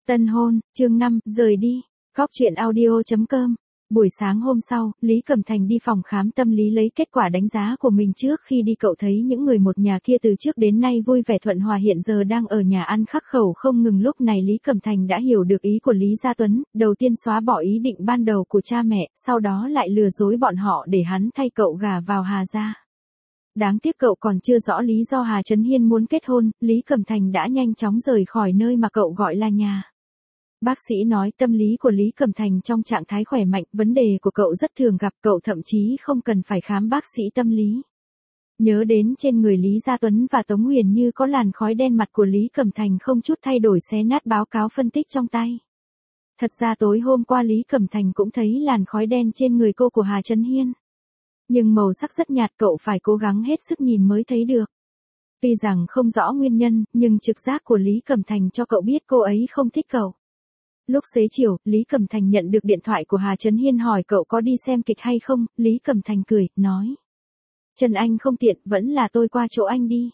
Tân hôn, chương 5, rời đi. Góc truyện audio.com. Buổi sáng hôm sau, Lý Cẩm Thành đi phòng khám tâm lý lấy kết quả đánh giá của mình trước khi đi. Cậu thấy những người một nhà kia từ trước đến nay vui vẻ thuận hòa hiện giờ đang ở nhà ăn khắc khẩu không ngừng. Lúc này Lý Cẩm Thành đã hiểu được ý của Lý Gia Tuấn, đầu tiên xóa bỏ ý định ban đầu của cha mẹ, sau đó lại lừa dối bọn họ để hắn thay cậu gả vào Hà gia. Đáng tiếc cậu còn chưa rõ lý do Hà Chấn Hiên muốn kết hôn, Lý Cẩm Thành đã nhanh chóng rời khỏi nơi mà cậu gọi là nhà. Bác sĩ nói tâm lý của Lý Cẩm Thành trong trạng thái khỏe mạnh, vấn đề của cậu rất thường gặp, cậu thậm chí không cần phải khám bác sĩ tâm lý. Nhớ đến trên người Lý Gia Tuấn và Tống Huyền như có làn khói đen, mặt của Lý Cẩm Thành không chút thay đổi xé nát báo cáo phân tích trong tay. Thật ra tối hôm qua Lý Cẩm Thành cũng thấy làn khói đen trên người cô của Hà Chấn Hiên. Nhưng màu sắc rất nhạt, cậu phải cố gắng hết sức nhìn mới thấy được. Tuy rằng không rõ nguyên nhân, nhưng trực giác của Lý Cẩm Thành cho cậu biết cô ấy không thích cậu. Lúc xế chiều, Lý Cẩm Thành nhận được điện thoại của Hà Chấn Hiên hỏi cậu có đi xem kịch hay không, Lý Cẩm Thành cười, nói. Trần Anh không tiện, vẫn là tôi qua chỗ anh đi.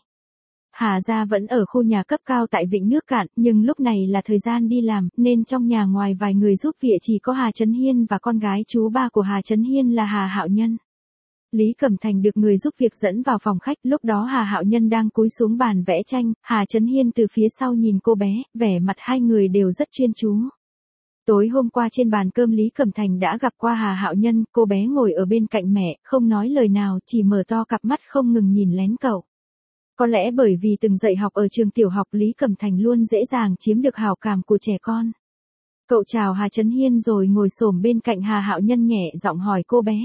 Hà gia vẫn ở khu nhà cấp cao tại Vịnh Nước Cạn, nhưng lúc này là thời gian đi làm, nên trong nhà ngoài vài người giúp việc chỉ có Hà Chấn Hiên và con gái chú ba của Hà Chấn Hiên là Hà Hạo Nhân. Lý Cẩm Thành được người giúp việc dẫn vào phòng khách, lúc đó Hà Hạo Nhân đang cúi xuống bàn vẽ tranh, Hà Chấn Hiên từ phía sau nhìn cô bé, vẻ mặt hai người đều rất chuyên chú. Tối hôm qua trên bàn cơm Lý Cẩm Thành đã gặp qua Hà Hạo Nhân, cô bé ngồi ở bên cạnh mẹ, không nói lời nào, chỉ mở to cặp mắt không ngừng nhìn lén cậu. Có lẽ bởi vì từng dạy học ở trường tiểu học, Lý Cẩm Thành luôn dễ dàng chiếm được hảo cảm của trẻ con. Cậu chào Hà Chấn Hiên rồi ngồi xổm bên cạnh Hà Hạo Nhân nhẹ giọng hỏi cô bé.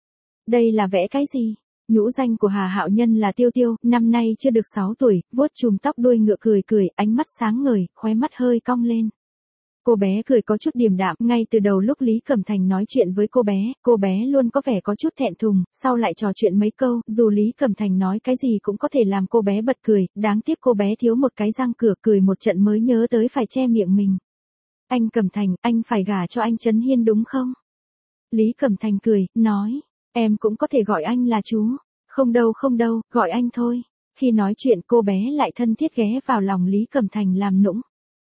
Đây là vẽ cái gì? Nhũ danh của Hà Hạo Nhân là Tiêu Tiêu, năm nay chưa được 6 tuổi, vuốt chùm tóc đuôi ngựa cười cười, ánh mắt sáng ngời, khóe mắt hơi cong lên. Cô bé cười có chút điềm đạm, ngay từ đầu lúc Lý Cẩm Thành nói chuyện với cô bé luôn có vẻ có chút thẹn thùng, sau lại trò chuyện mấy câu, dù Lý Cẩm Thành nói cái gì cũng có thể làm cô bé bật cười, đáng tiếc cô bé thiếu một cái răng cửa, cười một trận mới nhớ tới phải che miệng mình. Anh Cẩm Thành, anh phải gả cho anh Chấn Hiên đúng không? Lý Cẩm Thành cười, nói, em cũng có thể gọi anh là chú. Không đâu, gọi anh thôi. Khi nói chuyện cô bé lại thân thiết ghé vào lòng Lý Cẩm Thành làm nũng.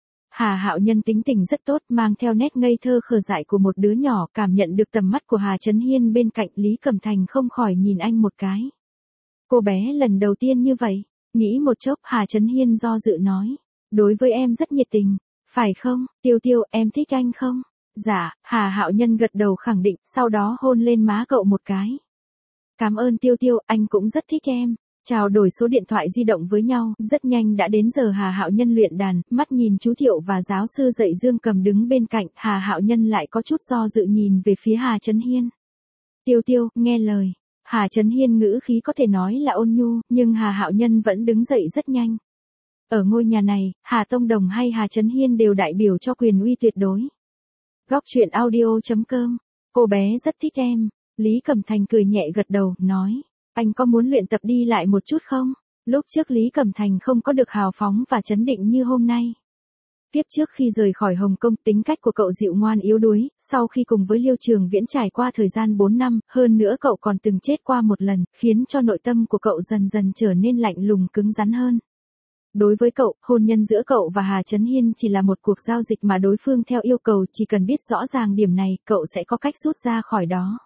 Hà Hạo Nhân tính tình rất tốt, mang theo nét ngây thơ khờ dại của một đứa nhỏ, cảm nhận được tầm mắt của Hà Chấn Hiên bên cạnh, Lý Cẩm Thành không khỏi nhìn anh một cái. Cô bé lần đầu tiên như vậy, nghĩ một chốc Hà Chấn Hiên do dự nói, đối với em rất nhiệt tình, phải không, Tiêu Tiêu, em thích anh không? Dạ, Hà Hạo Nhân gật đầu khẳng định, sau đó hôn lên má cậu một cái. Cảm ơn Tiêu Tiêu, anh cũng rất thích em. Trao đổi số điện thoại di động với nhau, rất nhanh đã đến giờ Hà Hạo Nhân luyện đàn, mắt nhìn chú Thiệu và giáo sư dạy Dương Cầm đứng bên cạnh, Hà Hạo Nhân lại có chút do dự nhìn về phía Hà Chấn Hiên. Tiêu Tiêu, nghe lời. Hà Chấn Hiên ngữ khí có thể nói là ôn nhu, nhưng Hà Hạo Nhân vẫn đứng dậy rất nhanh. Ở ngôi nhà này, Hà Tông Đồng hay Hà Chấn Hiên đều đại biểu cho quyền uy tuyệt đối. Góc truyện audio.com. Cô bé rất thích em. Lý Cẩm Thành cười nhẹ gật đầu, nói. Anh có muốn luyện tập đi lại một chút không? Lúc trước Lý Cẩm Thành không có được hào phóng và chấn định như hôm nay. Tiếp trước khi rời khỏi Hồng Kông, tính cách của cậu dịu ngoan yếu đuối, sau khi cùng với Liêu Trường Viễn trải qua thời gian 4 năm, hơn nữa cậu còn từng chết qua một lần, khiến cho nội tâm của cậu dần dần trở nên lạnh lùng cứng rắn hơn. Đối với cậu, hôn nhân giữa cậu và Hà Chấn Hiên chỉ là một cuộc giao dịch mà đối phương theo yêu cầu, chỉ cần biết rõ ràng điểm này, cậu sẽ có cách rút ra khỏi đó.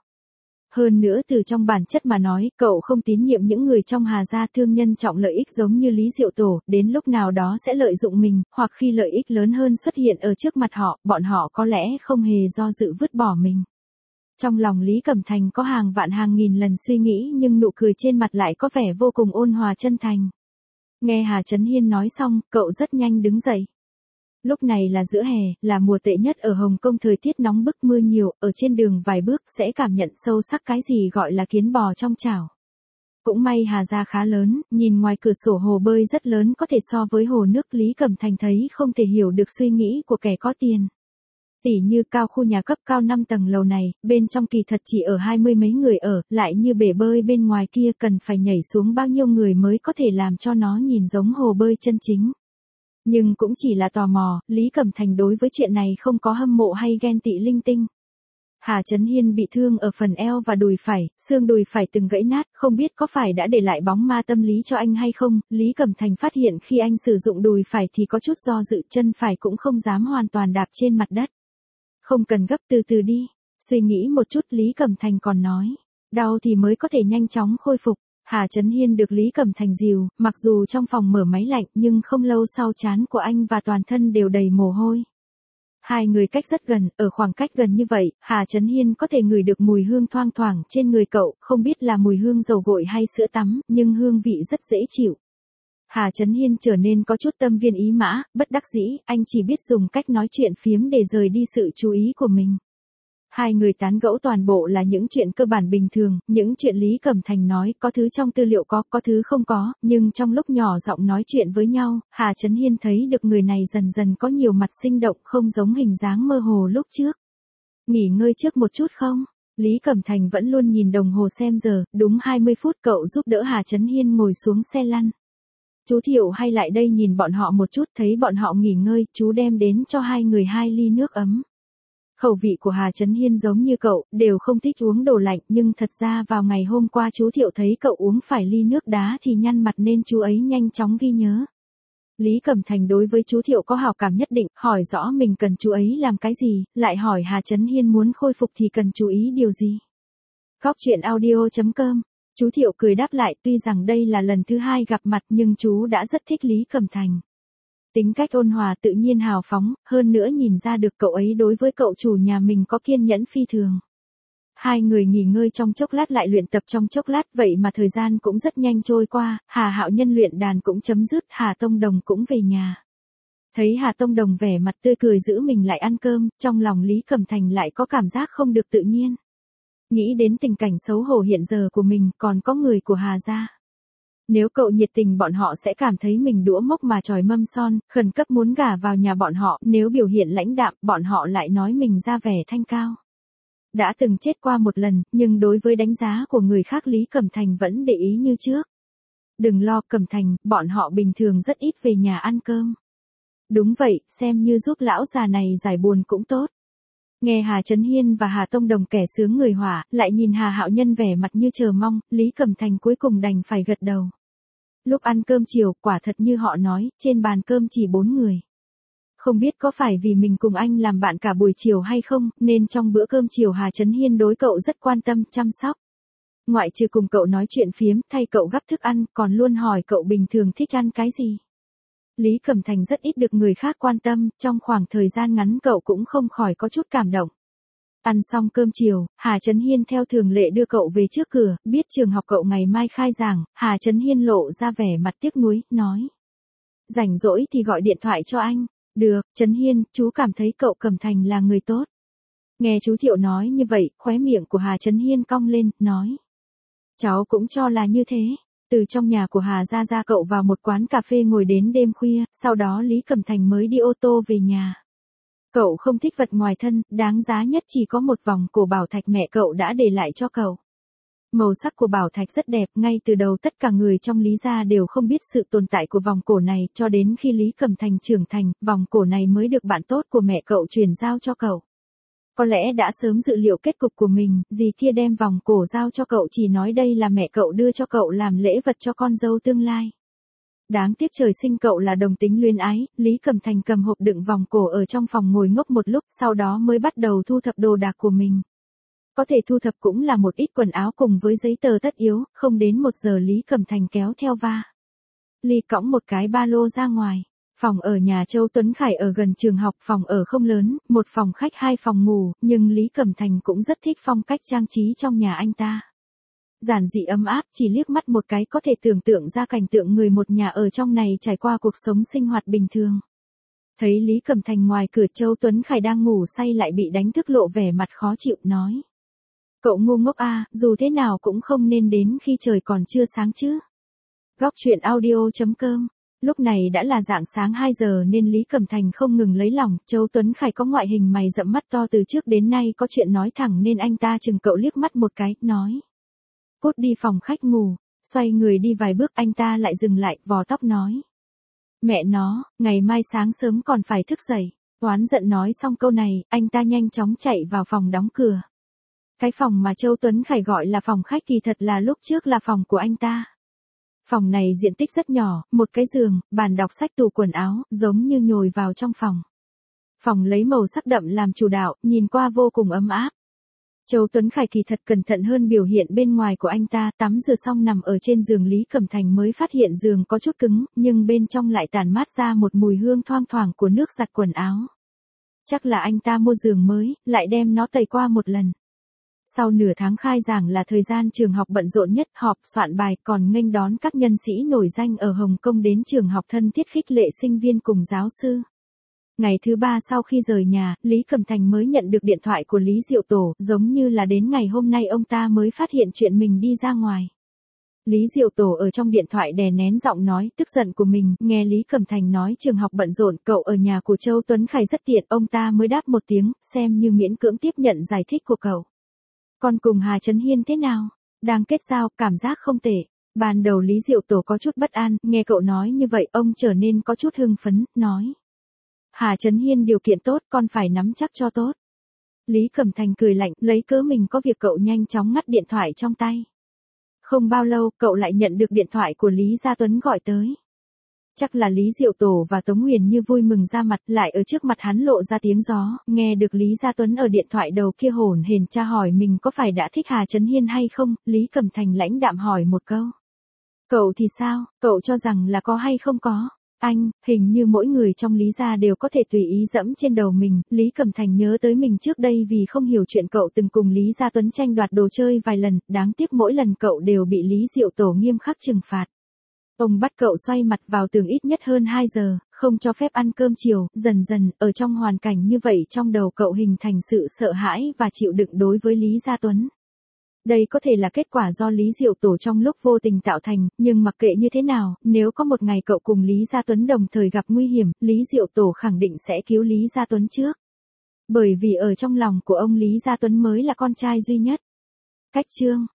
Hơn nữa từ trong bản chất mà nói, cậu không tín nhiệm những người trong Hà gia thương nhân trọng lợi ích giống như Lý Diệu Tổ, đến lúc nào đó sẽ lợi dụng mình, hoặc khi lợi ích lớn hơn xuất hiện ở trước mặt họ, bọn họ có lẽ không hề do dự vứt bỏ mình. Trong lòng Lý Cẩm Thành có hàng vạn hàng nghìn lần suy nghĩ, nhưng nụ cười trên mặt lại có vẻ vô cùng ôn hòa chân thành. Nghe Hà Chấn Hiên nói xong, cậu rất nhanh đứng dậy. Lúc này là giữa hè, là mùa tệ nhất ở Hồng Kông, thời tiết nóng bức mưa nhiều, ở trên đường vài bước sẽ cảm nhận sâu sắc cái gì gọi là kiến bò trong chảo. Cũng may Hà gia khá lớn, nhìn ngoài cửa sổ hồ bơi rất lớn có thể so với hồ nước, Lý Cẩm Thành thấy không thể hiểu được suy nghĩ của kẻ có tiền. Tỉ như cao khu nhà cấp cao 5 tầng lầu này, bên trong kỳ thật chỉ ở 20 mấy người ở, lại như bể bơi bên ngoài kia cần phải nhảy xuống bao nhiêu người mới có thể làm cho nó nhìn giống hồ bơi chân chính. Nhưng cũng chỉ là tò mò, Lý Cẩm Thành đối với chuyện này không có hâm mộ hay ghen tị linh tinh. Hà Chấn Hiên bị thương ở phần eo và đùi phải, xương đùi phải từng gãy nát, không biết có phải đã để lại bóng ma tâm lý cho anh hay không. Lý Cẩm Thành phát hiện khi anh sử dụng đùi phải thì có chút do dự, chân phải cũng không dám hoàn toàn đạp trên mặt đất. Không cần gấp, từ từ đi. Suy nghĩ một chút, Lý Cẩm Thành còn nói, đau thì mới có thể nhanh chóng khôi phục. Hà Chấn Hiên được Lý Cẩm Thành dìu, mặc dù trong phòng mở máy lạnh nhưng không lâu sau trán của anh và toàn thân đều đầy mồ hôi. Hai người cách rất gần, ở khoảng cách gần như vậy, Hà Chấn Hiên có thể ngửi được mùi hương thoang thoảng trên người cậu, không biết là mùi hương dầu gội hay sữa tắm, nhưng hương vị rất dễ chịu. Hà Chấn Hiên trở nên có chút tâm viên ý mã, bất đắc dĩ, anh chỉ biết dùng cách nói chuyện phiếm để rời đi sự chú ý của mình. Hai người tán gẫu toàn bộ là những chuyện cơ bản bình thường, những chuyện Lý Cẩm Thành nói, có thứ trong tư liệu có thứ không có, nhưng trong lúc nhỏ giọng nói chuyện với nhau, Hà Chấn Hiên thấy được người này dần dần có nhiều mặt sinh động, không giống hình dáng mơ hồ lúc trước. Nghỉ ngơi trước một chút không? Lý Cẩm Thành vẫn luôn nhìn đồng hồ xem giờ, đúng 20 phút cậu giúp đỡ Hà Chấn Hiên ngồi xuống xe lăn. Chú Thiệu hay lại đây nhìn bọn họ một chút, thấy bọn họ nghỉ ngơi, chú đem đến cho hai người 2 ly nước ấm. Khẩu vị của Hà Chấn Hiên giống như cậu, đều không thích uống đồ lạnh, nhưng thật ra vào ngày hôm qua chú Thiệu thấy cậu uống phải ly nước đá thì nhăn mặt nên chú ấy nhanh chóng ghi nhớ. Lý Cẩm Thành đối với chú Thiệu có hảo cảm nhất định, hỏi rõ mình cần chú ấy làm cái gì, lại hỏi Hà Chấn Hiên muốn khôi phục thì cần chú ý điều gì. Góc chuyện audio.com. Chú Thiệu cười đáp lại, tuy rằng đây là lần thứ 2 gặp mặt nhưng chú đã rất thích Lý Cẩm Thành. Tính cách ôn hòa tự nhiên hào phóng, hơn nữa nhìn ra được cậu ấy đối với cậu chủ nhà mình có kiên nhẫn phi thường. Hai người nghỉ ngơi trong chốc lát lại luyện tập trong chốc lát, vậy mà thời gian cũng rất nhanh trôi qua, Hà Hạo Nhân luyện đàn cũng chấm dứt, Hà Tông Đồng cũng về nhà. Thấy Hà Tông Đồng vẻ mặt tươi cười giữ mình lại ăn cơm, trong lòng Lý Cẩm Thành lại có cảm giác không được tự nhiên. Nghĩ đến tình cảnh xấu hổ hiện giờ của mình, còn có người của Hà gia. Nếu cậu nhiệt tình bọn họ sẽ cảm thấy mình đũa mốc mà chòi mâm son, khẩn cấp muốn gả vào nhà bọn họ, nếu biểu hiện lãnh đạm, bọn họ lại nói mình ra vẻ thanh cao. Đã từng chết qua một lần, nhưng đối với đánh giá của người khác Lý Cẩm Thành vẫn để ý như trước. Đừng lo Cẩm Thành, bọn họ bình thường rất ít về nhà ăn cơm. Đúng vậy, xem như giúp lão già này giải buồn cũng tốt. Nghe Hà Chấn Hiên và Hà Tông Đồng kẻ sướng người hỏa, lại nhìn Hà Hạo Nhân vẻ mặt như chờ mong, Lý Cẩm Thành cuối cùng đành phải gật đầu. Lúc ăn cơm chiều, quả thật như họ nói, trên bàn cơm chỉ 4 người. Không biết có phải vì mình cùng anh làm bạn cả buổi chiều hay không, nên trong bữa cơm chiều Hà Chấn Hiên đối cậu rất quan tâm, chăm sóc. Ngoại trừ cùng cậu nói chuyện phiếm, thay cậu gắp thức ăn, còn luôn hỏi cậu bình thường thích ăn cái gì. Lý Cẩm Thành rất ít được người khác quan tâm, trong khoảng thời gian ngắn cậu cũng không khỏi có chút cảm động. Ăn xong cơm chiều, Hà Chấn Hiên theo thường lệ đưa cậu về trước cửa, biết trường học cậu ngày mai khai giảng, Hà Chấn Hiên lộ ra vẻ mặt tiếc nuối, nói. Rảnh rỗi thì gọi điện thoại cho anh. Được, Chấn Hiên, chú cảm thấy cậu Cẩm Thành là người tốt. Nghe chú Thiệu nói như vậy, khóe miệng của Hà Chấn Hiên cong lên, nói. Cháu cũng cho là như thế. Từ trong nhà của Hà ra cậu vào một quán cà phê ngồi đến đêm khuya, sau đó Lý Cẩm Thành mới đi ô tô về nhà. Cậu không thích vật ngoài thân, đáng giá nhất chỉ có một vòng cổ bảo thạch mẹ cậu đã để lại cho cậu. Màu sắc của bảo thạch rất đẹp, ngay từ đầu tất cả người trong Lý gia đều không biết sự tồn tại của vòng cổ này, cho đến khi Lý Cẩm Thành trưởng thành, vòng cổ này mới được bạn tốt của mẹ cậu truyền giao cho cậu. Có lẽ đã sớm dự liệu kết cục của mình, dì kia đem vòng cổ giao cho cậu chỉ nói đây là mẹ cậu đưa cho cậu làm lễ vật cho con dâu tương lai. Đáng tiếc trời sinh cậu là đồng tính luyến ái, Lý Cẩm Thành cầm hộp đựng vòng cổ ở trong phòng ngồi ngốc một lúc, sau đó mới bắt đầu thu thập đồ đạc của mình. Có thể thu thập cũng là một ít quần áo cùng với giấy tờ tất yếu, không đến 1 giờ Lý Cẩm Thành kéo theo va. Ly cõng một cái ba lô ra ngoài. Phòng ở nhà Châu Tuấn Khải ở gần trường học, phòng ở không lớn, 1 phòng khách 2 phòng ngủ, nhưng Lý Cẩm Thành cũng rất thích phong cách trang trí trong nhà anh ta. Giản dị ấm áp, chỉ liếc mắt một cái có thể tưởng tượng ra cảnh tượng người một nhà ở trong này trải qua cuộc sống sinh hoạt bình thường. Thấy Lý Cẩm Thành ngoài cửa, Châu Tuấn Khải đang ngủ say lại bị đánh thức lộ vẻ mặt khó chịu, nói. Cậu ngu ngốc à, dù thế nào cũng không nên đến khi trời còn chưa sáng chứ. Góc chuyện audio.com. Lúc này đã là rạng sáng 2 giờ nên Lý Cẩm Thành không ngừng lấy lòng, Châu Tuấn Khải có ngoại hình mày rậm mắt to từ trước đến nay có chuyện nói thẳng nên anh ta chừng cậu liếc mắt một cái, nói. Cút đi phòng khách ngủ, xoay người đi vài bước anh ta lại dừng lại, vò tóc nói. Mẹ nó, ngày mai sáng sớm còn phải thức dậy. Oán giận nói xong câu này, anh ta nhanh chóng chạy vào phòng đóng cửa. Cái phòng mà Châu Tuấn Khải gọi là phòng khách kỳ thật là lúc trước là phòng của anh ta. Phòng này diện tích rất nhỏ, một cái giường, bàn đọc sách, tủ quần áo, giống như nhồi vào trong phòng. Phòng lấy màu sắc đậm làm chủ đạo, nhìn qua vô cùng ấm áp. Châu Tuấn Khải kỳ thật cẩn thận hơn biểu hiện bên ngoài của anh ta, tắm rửa xong nằm ở trên giường Lý Cẩm Thành mới phát hiện giường có chút cứng, nhưng bên trong lại tản mát ra một mùi hương thoang thoảng của nước giặt quần áo. Chắc là anh ta mua giường mới, lại đem nó tẩy qua một lần. Sau nửa tháng khai giảng là thời gian trường học bận rộn nhất, họp, soạn bài, còn nghênh đón các nhân sĩ nổi danh ở Hồng Kông đến trường học thân thiết khích lệ sinh viên cùng giáo sư. Ngày thứ 3 sau khi rời nhà, Lý Cẩm Thành mới nhận được điện thoại của Lý Diệu Tổ, giống như là đến ngày hôm nay ông ta mới phát hiện chuyện mình đi ra ngoài. Lý Diệu Tổ ở trong điện thoại đè nén giọng nói tức giận của mình, nghe Lý Cẩm Thành nói trường học bận rộn, cậu ở nhà của Châu Tuấn Khải rất tiện, ông ta mới đáp một tiếng, xem như miễn cưỡng tiếp nhận giải thích của cậu. Còn cùng Hà Trấn Hiên thế nào? Đang kết giao, cảm giác không tệ. Ban đầu Lý Diệu Tổ có chút bất an, nghe cậu nói như vậy ông trở nên có chút hưng phấn, nói. Hà Trấn Hiên điều kiện tốt, con phải nắm chắc cho tốt. Lý Cẩm Thành cười lạnh, lấy cớ mình có việc cậu nhanh chóng ngắt điện thoại trong tay. Không bao lâu, cậu lại nhận được điện thoại của Lý Gia Tuấn gọi tới. Chắc là Lý Diệu Tổ và Tống Huyền Như vui mừng ra mặt, lại ở trước mặt hắn lộ ra tiếng gió, nghe được Lý Gia Tuấn ở điện thoại đầu kia hổn hển tra hỏi mình có phải đã thích Hà Trấn Hiên hay không, Lý Cẩm Thành lãnh đạm hỏi một câu. Cậu thì sao, cậu cho rằng là có hay không có? Anh, hình như mỗi người trong Lý gia đều có thể tùy ý dẫm trên đầu mình, Lý Cẩm Thành nhớ tới mình trước đây vì không hiểu chuyện cậu từng cùng Lý Gia Tuấn tranh đoạt đồ chơi vài lần, đáng tiếc mỗi lần cậu đều bị Lý Diệu Tổ nghiêm khắc trừng phạt. Ông bắt cậu xoay mặt vào tường ít nhất hơn 2 giờ, không cho phép ăn cơm chiều, dần dần, ở trong hoàn cảnh như vậy trong đầu cậu hình thành sự sợ hãi và chịu đựng đối với Lý Gia Tuấn. Đây có thể là kết quả do Lý Diệu Tổ trong lúc vô tình tạo thành, nhưng mặc kệ như thế nào, nếu có một ngày cậu cùng Lý Gia Tuấn đồng thời gặp nguy hiểm, Lý Diệu Tổ khẳng định sẽ cứu Lý Gia Tuấn trước. Bởi vì ở trong lòng của ông Lý Gia Tuấn mới là con trai duy nhất. Cách chương